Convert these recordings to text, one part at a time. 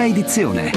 prima edizione.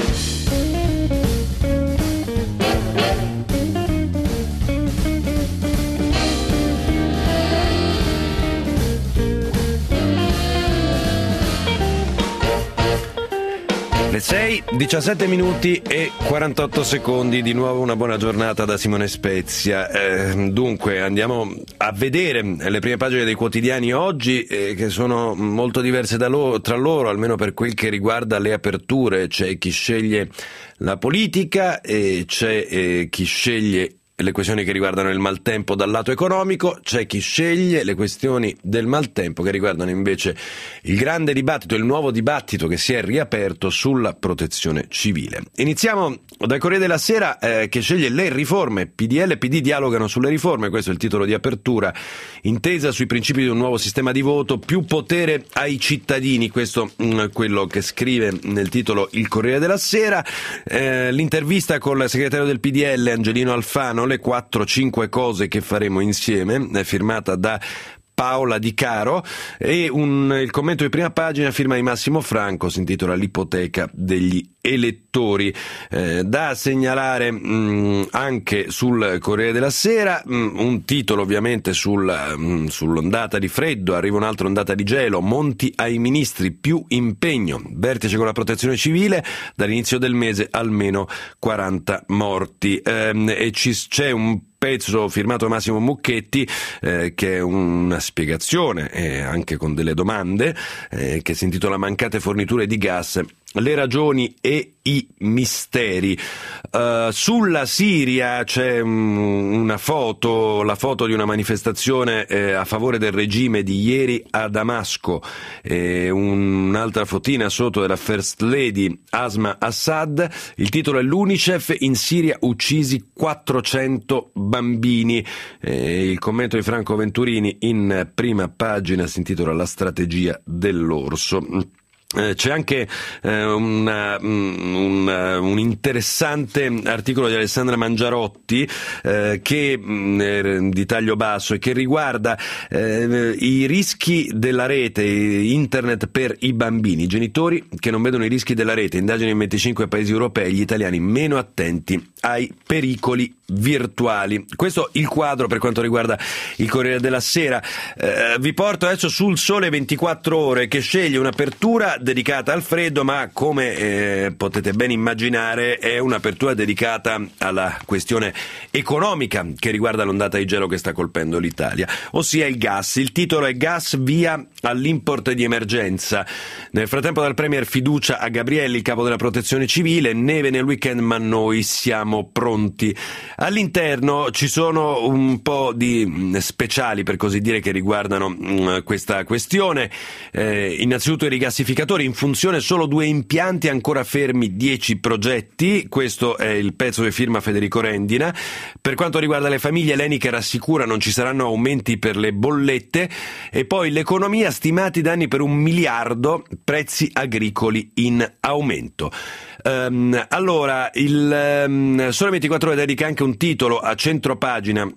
Le 6, 17 minuti e 48 secondi, di nuovo una buona giornata da Simone Spezia. Dunque andiamo a vedere le prime pagine dei quotidiani oggi, che sono molto diverse tra loro, almeno per quel che riguarda le aperture. C'è chi sceglie la politica e c'è chi sceglie le questioni che riguardano il maltempo dal lato economico, c'è chi sceglie le questioni del maltempo che riguardano invece il grande dibattito, il nuovo dibattito che si è riaperto sulla protezione civile. Iniziamo dal Corriere della Sera, che sceglie le riforme. PDL e PD dialogano sulle riforme, questo è il titolo di apertura. Intesa sui principi di un nuovo sistema di voto, più potere ai cittadini, questo quello che scrive nel titolo il Corriere della Sera. L'intervista con il segretario del PDL Angelino Alfano, le 4-5 cose che faremo insieme, è firmata da Paola Di Caro, e il commento di prima pagina firma di Massimo Franco, si intitola L'ipoteca degli elettori. Da segnalare anche sul Corriere della Sera un titolo ovviamente sull'ondata di freddo, arriva un'altra ondata di gelo, Monti ai ministri, più impegno, vertice con la protezione civile, dall'inizio del mese almeno 40 morti, e c'è un pezzo firmato da Massimo Mucchetti, che è una spiegazione anche con delle domande, che si intitola Mancate forniture di gas, le ragioni e i misteri. Sulla Siria c'è una foto, la foto di una manifestazione a favore del regime di ieri a Damasco, un'altra fotina sotto della First Lady Asma Assad. Il titolo è L'UNICEF, in Siria uccisi 400 bambini. Il commento di Franco Venturini in prima pagina si intitola La strategia dell'orso. C'è anche un interessante articolo di Alessandra Mangiarotti, che di taglio basso e che riguarda i rischi della rete internet per i bambini, i genitori che non vedono i rischi della rete, indagini in 25 paesi europei, gli italiani meno attenti ai pericoli virtuali. Questo il quadro per quanto riguarda il Corriere della Sera. Vi porto adesso sul Sole 24 Ore, che sceglie un'apertura dedicata al freddo, ma come potete ben immaginare è un'apertura dedicata alla questione economica che riguarda l'ondata di gelo che sta colpendo l'Italia, ossia il gas. Il titolo è Gas via all'import di emergenza. Nel frattempo dal Premier fiducia a Gabrielli, il capo della protezione civile, neve nel weekend ma noi siamo pronti. All'interno ci sono un po' di speciali, per così dire, che riguardano questa questione. Innanzitutto i rigassificatori, in funzione solo 2 impianti, ancora fermi 10 progetti. Questo è il pezzo che firma Federico Rendina. Per quanto riguarda le famiglie, l'ENI che rassicura non ci saranno aumenti per le bollette. E poi l'economia, stimati danni per 1 miliardo, prezzi agricoli in aumento. Allora, il Sole 24 Ore dedica anche un titolo a centropagina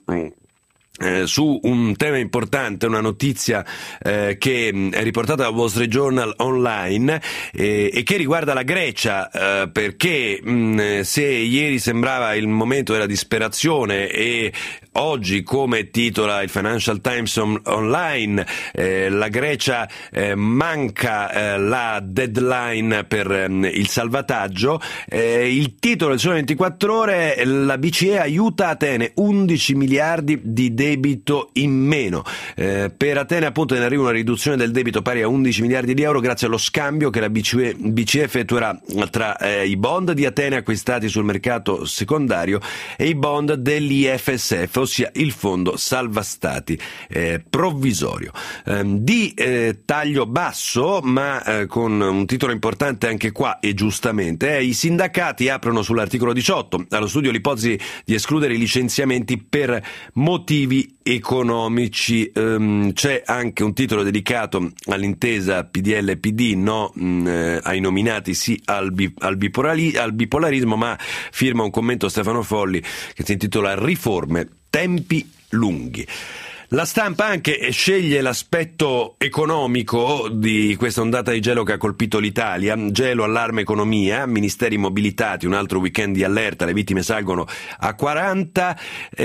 su un tema importante, una notizia che è riportata da Wall Street Journal online, e che riguarda la Grecia, perché se ieri sembrava il momento della disperazione e oggi, come titola il Financial Times online, la Grecia manca la deadline per il salvataggio, il titolo del Sole 24 Ore è la BCE aiuta Atene, 11 miliardi di debito in meno. Per Atene appunto ne arriva una riduzione del debito pari a 11 miliardi di euro grazie allo scambio che la BCE effettuerà tra i bond di Atene acquistati sul mercato secondario e i bond dell'IFSF, ossia il fondo salva stati provvisorio. Di taglio basso, ma con un titolo importante anche qua, e giustamente, i sindacati aprono sull'articolo 18 allo studio l'ipotesi di escludere i licenziamenti per motivi economici. C'è anche un titolo dedicato all'intesa PDL-PD, no ai nominati, sì al bipolarismo, ma firma un commento Stefano Folli che si intitola Riforme, tempi lunghi. La Stampa anche sceglie l'aspetto economico di questa ondata di gelo che ha colpito l'Italia. Gelo, allarme economia, ministeri mobilitati, un altro weekend di allerta, le vittime salgono a 40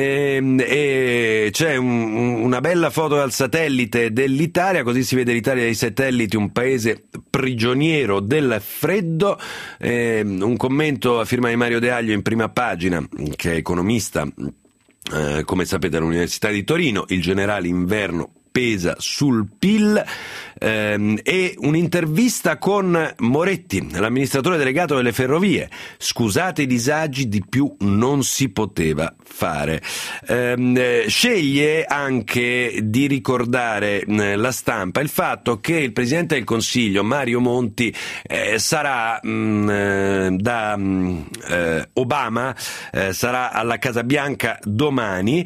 e c'è una bella foto dal satellite dell'Italia, così si vede l'Italia dai satelliti, un paese prigioniero del freddo. Un commento a firma di Mario De Aglio in prima pagina, che è economista, come sapete all'Università di Torino. Il generale inverno pesa sul PIL, e un'intervista con Moretti, l'amministratore delegato delle ferrovie. Scusate i disagi, di più non si poteva fare. Sceglie anche di ricordare La Stampa il fatto che il Presidente del Consiglio Mario Monti sarà da Obama, sarà alla Casa Bianca domani,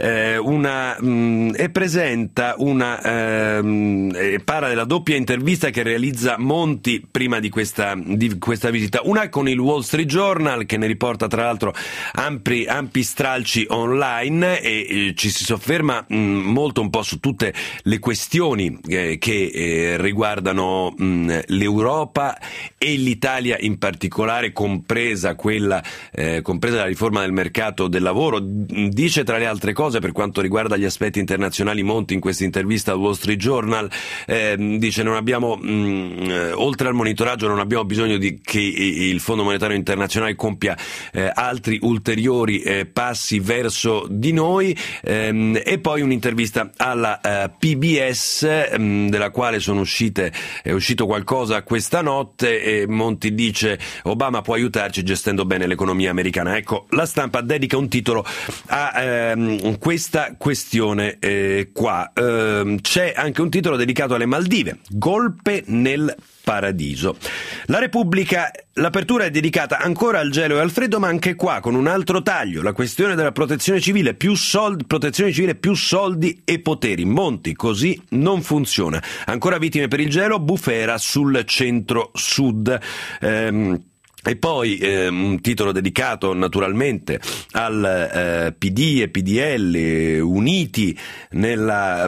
e presenta parla della doppia intervista che realizza Monti prima di questa visita. Una con il Wall Street Journal, che ne riporta tra l'altro ampi stralci online, e ci si sofferma molto un po' su tutte le questioni che riguardano l'Europa e l'Italia in particolare, compresa la riforma del mercato del lavoro. Dice tra le altre cose, per quanto riguarda gli aspetti internazionali, Monti in questa intervista al Wall Street Journal dice: non abbiamo, oltre al monitoraggio, non abbiamo bisogno che il Fondo Monetario Internazionale compia altri ulteriori passi verso di noi. E poi un'intervista alla PBS, della quale è uscito qualcosa questa notte, e Monti dice: Obama può aiutarci gestendo bene l'economia americana. Ecco, La Stampa dedica un titolo a questa questione qua. C'è anche un titolo dedicato alle Maldive: golpe nel paradiso. La Repubblica, l'apertura è dedicata ancora al gelo e al freddo, ma anche qua con un altro taglio: la questione della protezione civile, più soldi e poteri. Monti: così non funziona. Ancora vittime per il gelo, bufera sul centro-sud. E poi un titolo dedicato naturalmente al PD e PDL uniti nella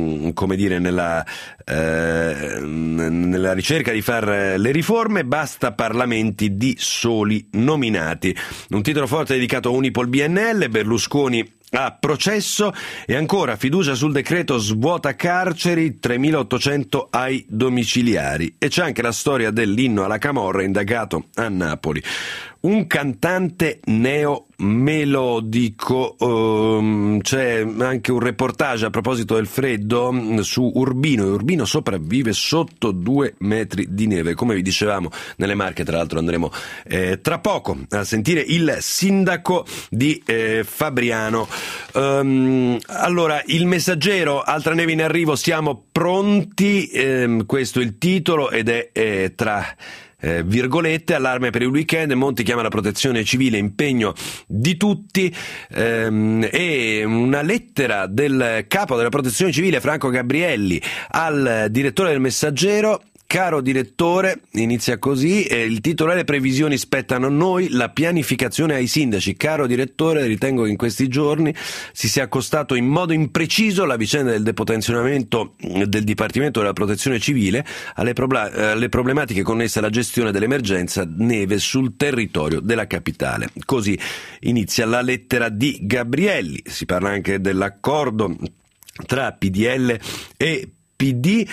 ricerca di fare le riforme. Basta parlamenti di soli nominati. Un titolo forte dedicato a Unipol BNL, Berlusconi a processo, e ancora fiducia sul decreto svuota carceri, 3.800 ai domiciliari. E c'è anche la storia dell'inno alla camorra indagato a Napoli. Un cantante neomelodico, c'è anche un reportage a proposito del freddo su Urbino, e Urbino sopravvive sotto 2 metri di neve. Come vi dicevamo, nelle Marche tra l'altro andremo tra poco a sentire il sindaco di Fabriano. Allora, Il Messaggero: altra neve in arrivo, siamo pronti, questo è il titolo, ed è tra virgolette: allarme per il weekend, Monti chiama la protezione civile, impegno di tutti, e una lettera del capo della protezione civile Franco Gabrielli al direttore del Messaggero. Caro direttore, inizia così, il titolo è: le previsioni spettano a noi, la pianificazione ai sindaci. Caro direttore, ritengo che in questi giorni si sia accostato in modo impreciso la vicenda del depotenzionamento del Dipartimento della Protezione Civile alle problematiche connesse alla gestione dell'emergenza neve sul territorio della capitale. Così inizia la lettera di Gabrielli. Si parla anche dell'accordo tra PDL e PD,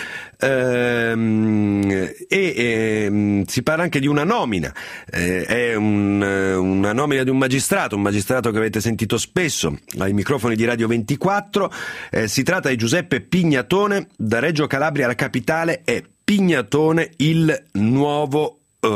si parla anche di una nomina, è una nomina di un magistrato che avete sentito spesso ai microfoni di Radio 24. Si tratta di Giuseppe Pignatone. Da Reggio Calabria alla capitale è Pignatone il nuovo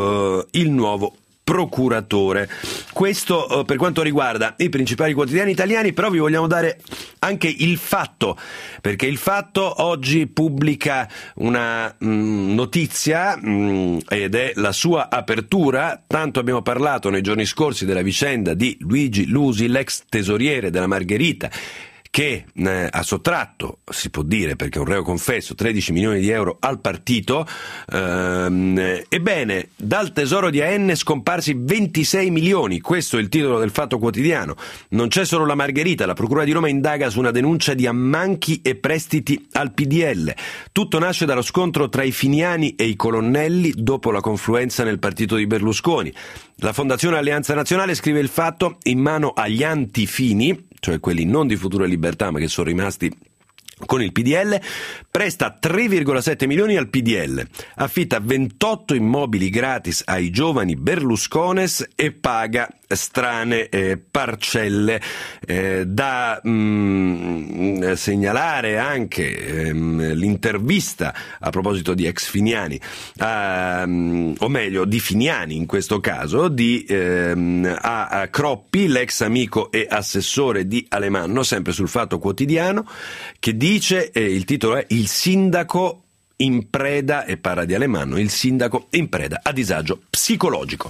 procuratore. Questo per quanto riguarda i principali quotidiani italiani, però vi vogliamo dare anche Il Fatto, perché Il Fatto oggi pubblica una notizia, ed è la sua apertura. Tanto abbiamo parlato nei giorni scorsi della vicenda di Luigi Lusi, l'ex tesoriere della Margherita, che ha sottratto, si può dire perché è un reo confesso, 13 milioni di euro al partito. Ebbene, dal tesoro di AN scomparsi 26 milioni, questo è il titolo del Fatto Quotidiano. Non c'è solo la Margherita, la Procura di Roma indaga su una denuncia di ammanchi e prestiti al PDL. Tutto nasce dallo scontro tra i finiani e i colonnelli dopo la confluenza nel partito di Berlusconi. La Fondazione Alleanza Nazionale, scrive il Fatto, in mano agli antifini, cioè quelli non di Futuro e Libertà ma che sono rimasti con il PDL, presta 3,7 milioni al PDL, affitta 28 immobili gratis ai giovani Berluscones e paga strane parcelle. Da segnalare anche l'intervista a proposito di ex finiani, o meglio di finiani in questo caso, a Croppi, l'ex amico e assessore di Alemanno, sempre sul Fatto Quotidiano, che dice, il titolo è "Il sindaco in preda", e parla di Alemanno, il sindaco in preda a disagio psicologico.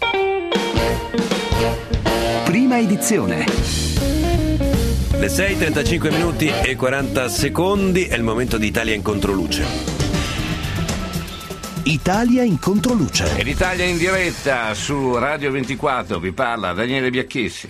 Prima edizione. Le 6:35 minuti e 40 secondi, è il momento di Italia in controluce. Italia in controluce. E l'Italia in diretta su Radio 24, vi parla Daniele Biacchessi.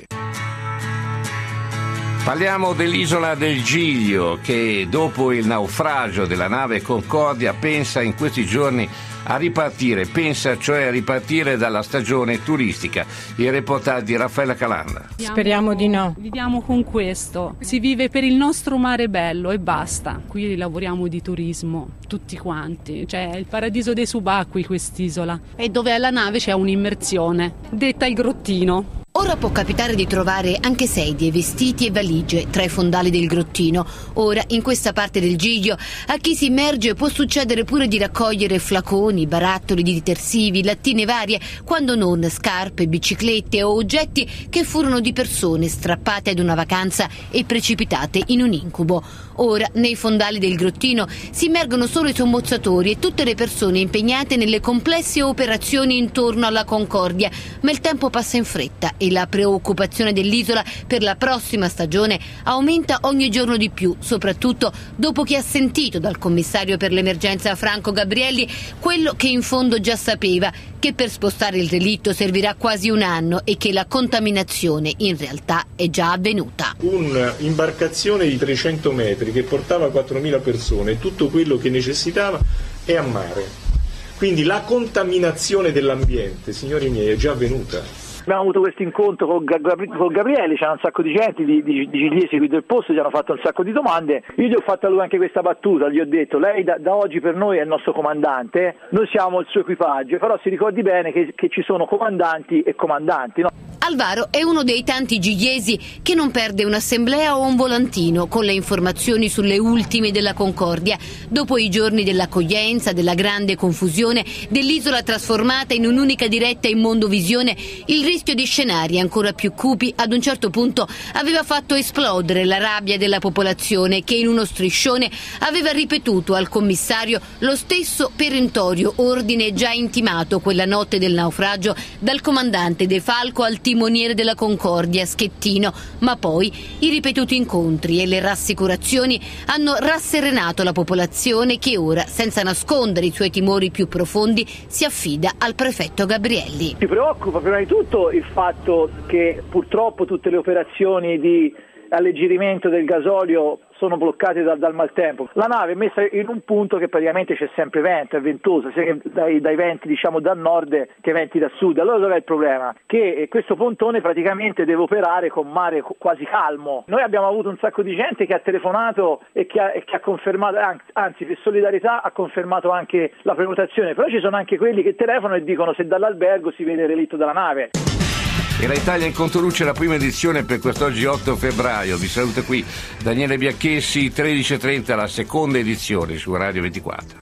Parliamo dell'isola del Giglio che dopo il naufragio della nave Concordia pensa in questi giorni a ripartire, pensa cioè a ripartire dalla stagione turistica. Il reportage di Raffaella Calanda. Speriamo di no. Viviamo con questo, si vive per il nostro mare bello e basta. Qui lavoriamo di turismo, tutti quanti, cioè è il paradiso dei subacquei quest'isola. E dove è la nave c'è un'immersione, detta il grottino. Ora può capitare di trovare anche sedie, vestiti e valigie tra i fondali del grottino. Ora, in questa parte del Giglio, a chi si immerge può succedere pure di raccogliere flaconi, barattoli di detersivi, lattine varie, quando non scarpe, biciclette o oggetti che furono di persone strappate ad una vacanza e precipitate in un incubo. Ora, nei fondali del grottino si immergono solo i sommozzatori e tutte le persone impegnate nelle complesse operazioni intorno alla Concordia, ma il tempo passa in fretta e la preoccupazione dell'isola per la prossima stagione aumenta ogni giorno di più, soprattutto dopo che ha sentito dal commissario per l'emergenza Franco Gabrielli quello che in fondo già sapeva, che per spostare il relitto servirà quasi un anno e che la contaminazione in realtà è già avvenuta. Un'imbarcazione di 300 metri che portava 4.000 persone e tutto quello che necessitava è a mare. Quindi la contaminazione dell'ambiente, signori miei, è già avvenuta. Abbiamo avuto questo incontro con Gabriele, c'era un sacco di gente, di gigliesi qui del posto, ci hanno fatto un sacco di domande. Io gli ho fatto a lui anche questa battuta, gli ho detto: lei da oggi per noi è il nostro comandante, noi siamo il suo equipaggio, però si ricordi bene che ci sono comandanti e comandanti, no? Alvaro è uno dei tanti gigliesi che non perde un'assemblea o un volantino con le informazioni sulle ultime della Concordia, dopo i giorni dell'accoglienza, della grande confusione, dell'isola trasformata in un'unica diretta in Mondovisione. Il rischio di scenari ancora più cupi ad un certo punto aveva fatto esplodere la rabbia della popolazione, che in uno striscione aveva ripetuto al commissario lo stesso perentorio ordine già intimato quella notte del naufragio dal comandante De Falco al timoniere della Concordia Schettino, ma poi i ripetuti incontri e le rassicurazioni hanno rasserenato la popolazione, che ora, senza nascondere i suoi timori più profondi, si affida al prefetto Gabrielli. Ci preoccupa prima di tutto il fatto che purtroppo tutte le operazioni di alleggerimento del gasolio sono bloccate dal maltempo. La nave è messa in un punto che praticamente c'è sempre vento, è ventosa, sia dai venti diciamo da nord che venti da sud. Allora dov'è il problema? Che questo pontone praticamente deve operare con mare quasi calmo. Noi abbiamo avuto un sacco di gente che ha telefonato e che ha confermato, anzi per solidarietà ha confermato anche la prenotazione, però ci sono anche quelli che telefonano e dicono se dall'albergo si vede il relitto della nave. E la Italia in controluce, la prima edizione per quest'oggi 8 febbraio. Vi saluta qui Daniele Biacchessi, 13:30 la seconda edizione su Radio 24.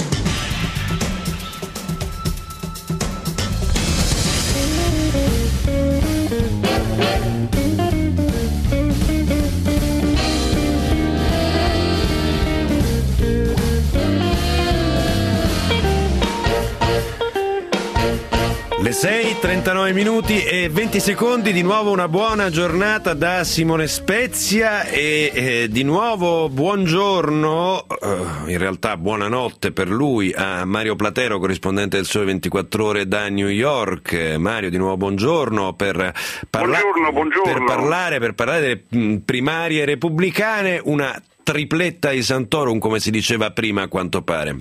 Le 6:39 e 20 secondi, di nuovo una buona giornata da Simone Spezia e di nuovo buongiorno, in realtà buonanotte per lui, a Mario Platero, corrispondente del Sole 24 Ore da New York. Mario, di nuovo buongiorno per parlare delle primarie repubblicane, una tripletta di Santorum, come si diceva prima, a quanto pare.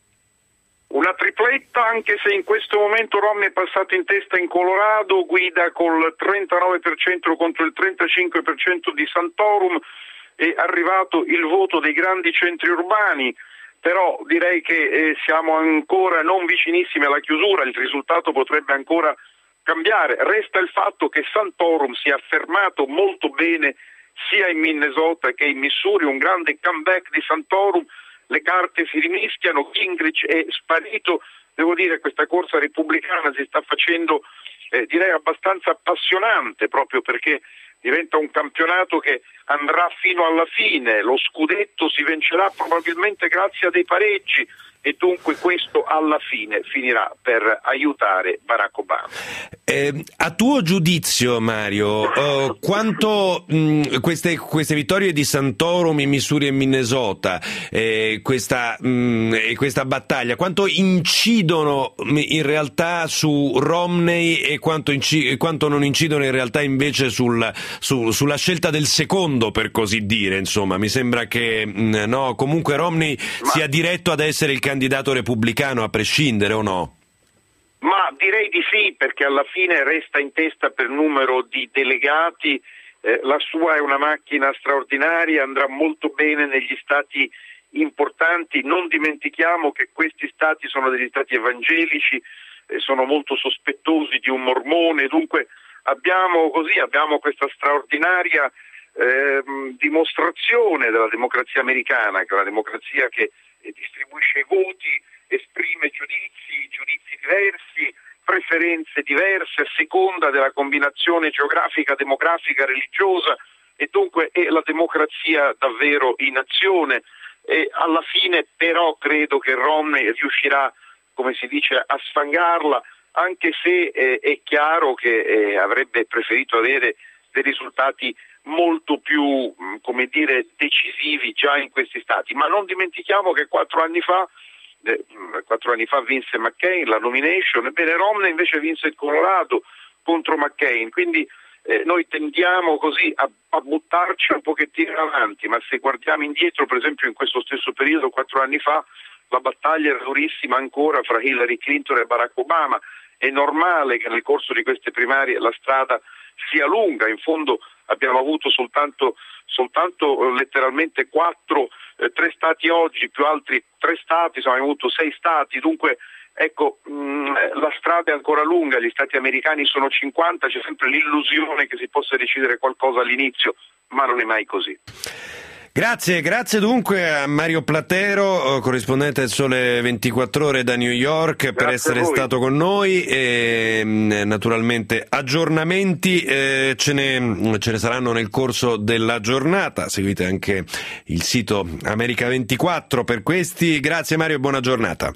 Una tripletta, anche se in questo momento Romney è passato in testa in Colorado, guida col 39% contro il 35% di Santorum, è arrivato il voto dei grandi centri urbani, però direi che siamo ancora non vicinissimi alla chiusura, il risultato potrebbe ancora cambiare. Resta il fatto che Santorum si è affermato molto bene sia in Minnesota che in Missouri, un grande comeback di Santorum. Le carte si rimischiano, Gingrich è sparito, devo dire questa corsa repubblicana si sta facendo direi abbastanza appassionante, proprio perché diventa un campionato che andrà fino alla fine, lo scudetto si vincerà probabilmente grazie a dei pareggi e dunque questo alla fine finirà per aiutare Barack Obama. A tuo giudizio, Mario, quanto queste vittorie di Santorum in Missouri e Minnesota, questa battaglia, quanto incidono in realtà su Romney e quanto non incidono in realtà invece sulla scelta del secondo, per così dire? Insomma, mi sembra che no, comunque Romney sia diretto ad essere il candidato repubblicano a prescindere, o no? Ma direi di sì, perché alla fine resta in testa per numero di delegati, la sua è una macchina straordinaria, andrà molto bene negli stati importanti. Non dimentichiamo che questi stati sono degli stati evangelici, sono molto sospettosi di un mormone, dunque abbiamo questa straordinaria dimostrazione della democrazia americana, che è una democrazia che distribuisce i voti, esprime giudizi diversi, preferenze diverse a seconda della combinazione geografica, demografica, religiosa, e dunque è la democrazia davvero in azione. E alla fine però credo che Romney riuscirà, come si dice, a sfangarla, anche se è chiaro che avrebbe preferito avere dei risultati molto più, come dire, decisivi già in questi stati. Ma non dimentichiamo che 4 anni fa vinse McCain la nomination, ebbene Romney invece vinse il Colorado contro McCain, quindi noi tendiamo così a buttarci un pochettino avanti, ma se guardiamo indietro, per esempio in questo stesso periodo 4 anni fa la battaglia era durissima ancora fra Hillary Clinton e Barack Obama. È normale che nel corso di queste primarie la strada sia lunga, in fondo abbiamo avuto soltanto letteralmente 3 stati oggi, più altri 3 stati, insomma abbiamo avuto 6 stati, dunque ecco, la strada è ancora lunga, gli stati americani sono 50, c'è sempre l'illusione che si possa decidere qualcosa all'inizio, ma non è mai così. Grazie dunque a Mario Platero, corrispondente del Sole 24 Ore da New York, per essere stato con noi, e naturalmente aggiornamenti ce ne saranno nel corso della giornata. Seguite anche il sito America 24 per questi. Grazie Mario e buona giornata.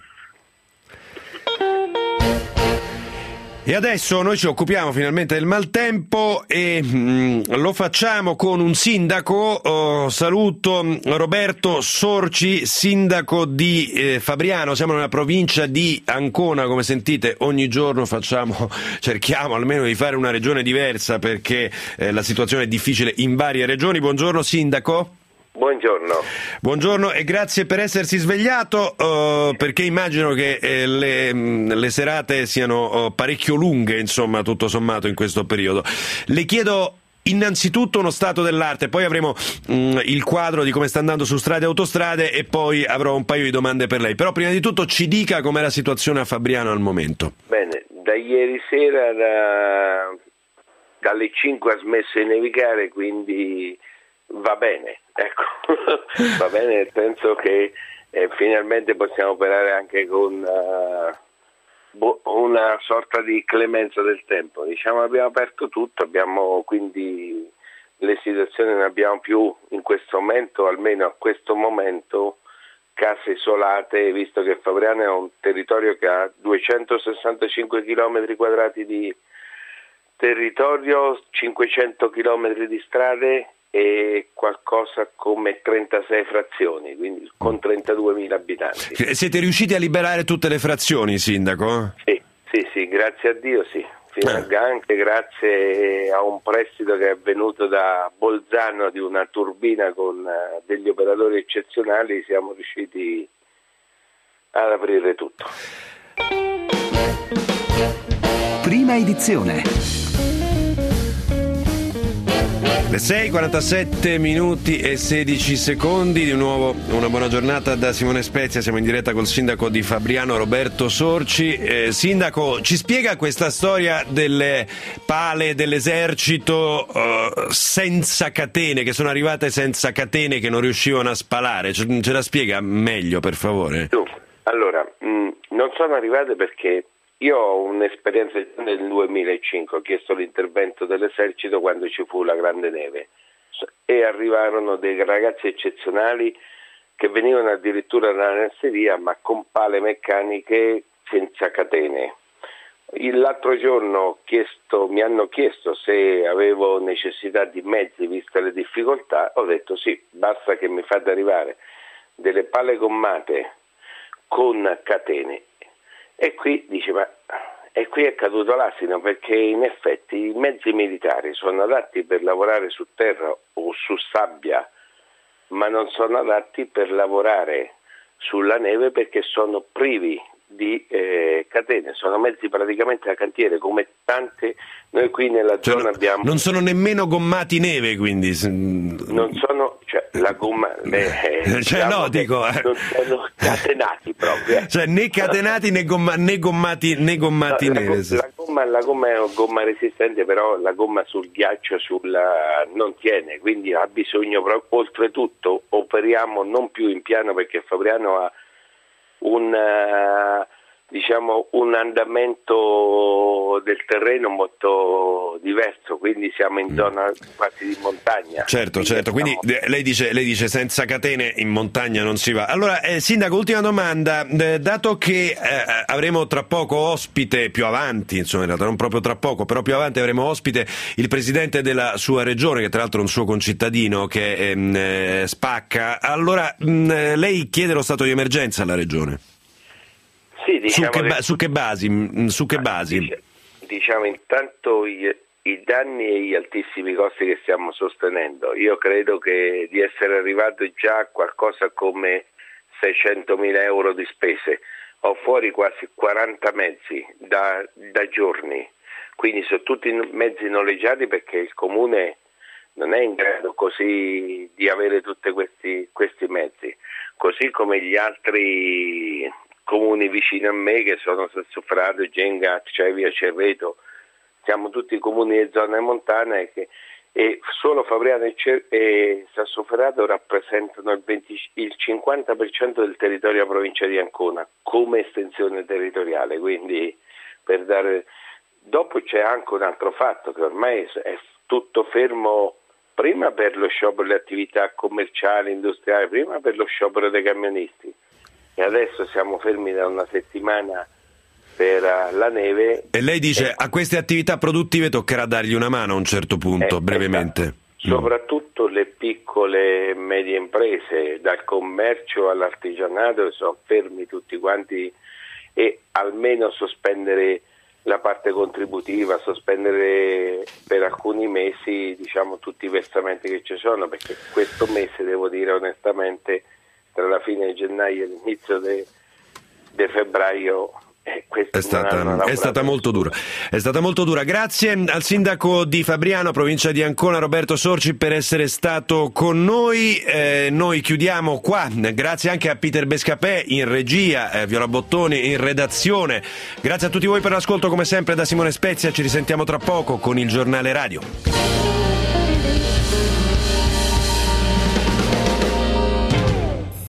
E adesso noi ci occupiamo finalmente del maltempo e lo facciamo con un sindaco. Saluto Roberto Sorci, sindaco di Fabriano. Siamo nella provincia di Ancona, come sentite ogni giorno cerchiamo almeno di fare una regione diversa, perché la situazione è difficile in varie regioni. Buongiorno sindaco. Buongiorno e grazie per essersi svegliato, perché immagino che le serate siano parecchio lunghe, insomma, tutto sommato in questo periodo. Le chiedo innanzitutto uno stato dell'arte, poi avremo il quadro di come sta andando su strade e autostrade e poi avrò un paio di domande per lei. Però prima di tutto ci dica com'è la situazione a Fabriano al momento. Bene, da ieri sera dalle 5 ha smesso di nevicare, quindi va bene, ecco. Va bene nel senso che finalmente possiamo operare anche con una sorta di clemenza del tempo. Diciamo, abbiamo aperto tutto, quindi le situazioni non abbiamo più in questo momento, almeno a questo momento, case isolate, visto che Fabriano è un territorio che ha 265 km quadrati di territorio, 500 km di strade e qualcosa come 36 frazioni, quindi con 32.000 abitanti. Siete riusciti a liberare tutte le frazioni, sindaco? Sì, grazie a Dio sì. Anche grazie a un prestito che è venuto da Bolzano di una turbina con degli operatori eccezionali siamo riusciti ad aprire tutto. Prima edizione. Le 6:47 minuti e 16 secondi, di nuovo una buona giornata da Simone Spezia, siamo in diretta col sindaco di Fabriano Roberto Sorci. Sindaco, ci spiega questa storia delle pale dell'esercito senza catene, che sono arrivate senza catene, che non riuscivano a spalare, ce la spiega meglio per favore? Allora, non sono arrivate perché io ho un'esperienza nel 2005, ho chiesto l'intervento dell'esercito quando ci fu la grande neve e arrivarono dei ragazzi eccezionali che venivano addirittura dalla nasseria ma con pale meccaniche senza catene. L'altro giorno mi hanno chiesto se avevo necessità di mezzi viste le difficoltà, ho detto sì, basta che mi fate arrivare delle pale gommate con catene. E qui è caduto l'asino, perché in effetti i mezzi militari sono adatti per lavorare su terra o su sabbia, ma non sono adatti per lavorare sulla neve perché sono privi di catene, sono mezzi praticamente da cantiere, come tante. Noi qui nella zona abbiamo... Non sono nemmeno gommati neve, quindi... Non sono, la gomma... no, dico... Non sono catenati proprio. Cioè né catenati né gommati neve. La gomma è una gomma resistente, però la gomma sul ghiaccio non tiene, quindi ha bisogno, oltretutto operiamo non più in piano perché Fabriano ha un andamento del terreno molto diverso, quindi siamo in zona quasi di montagna. Certo, quindi lei dice senza catene in montagna non si va. Allora, sindaco, ultima domanda, dato che avremo tra poco ospite, più avanti, insomma in realtà non proprio tra poco, però più avanti avremo ospite il presidente della sua regione, che tra l'altro è un suo concittadino, che è Spacca, allora lei chiede lo stato di emergenza alla regione? Sì, su che basi? Diciamo intanto i danni e gli altissimi costi che stiamo sostenendo. Io credo che di essere arrivato già a qualcosa come 600.000 euro di spese. Ho fuori quasi 40 mezzi da giorni, quindi sono tutti mezzi noleggiati perché il comune non è in grado così di avere tutti questi mezzi, così come gli altri comuni vicino a me che sono Sassoferrato, Genga, Cervia, Cerreto, siamo tutti comuni di zone montane e solo Fabriano e Sassoferrato rappresentano il 50% del territorio della provincia di Ancona come estensione territoriale, quindi dopo c'è anche un altro fatto, che ormai è tutto fermo, prima per lo sciopero delle attività commerciali, industriali, prima per lo sciopero dei camionisti. E adesso siamo fermi da una settimana per la neve. E lei dice a queste attività produttive toccherà dargli una mano a un certo punto, brevemente. Soprattutto le piccole e medie imprese, dal commercio all'artigianato, sono fermi tutti quanti, e almeno sospendere la parte contributiva, sospendere per alcuni mesi tutti i versamenti che ci sono, perché questo mese, devo dire onestamente, tra la fine di gennaio e l'inizio di febbraio è stata molto dura. È stata molto dura. Grazie al sindaco di Fabriano, provincia di Ancona, Roberto Sorci, per essere stato con noi. Noi chiudiamo qua. Grazie anche a Peter Bescapè in regia, Viola Bottoni in redazione. Grazie a tutti voi per l'ascolto, come sempre da Simone Spezia. Ci risentiamo tra poco con il giornale radio.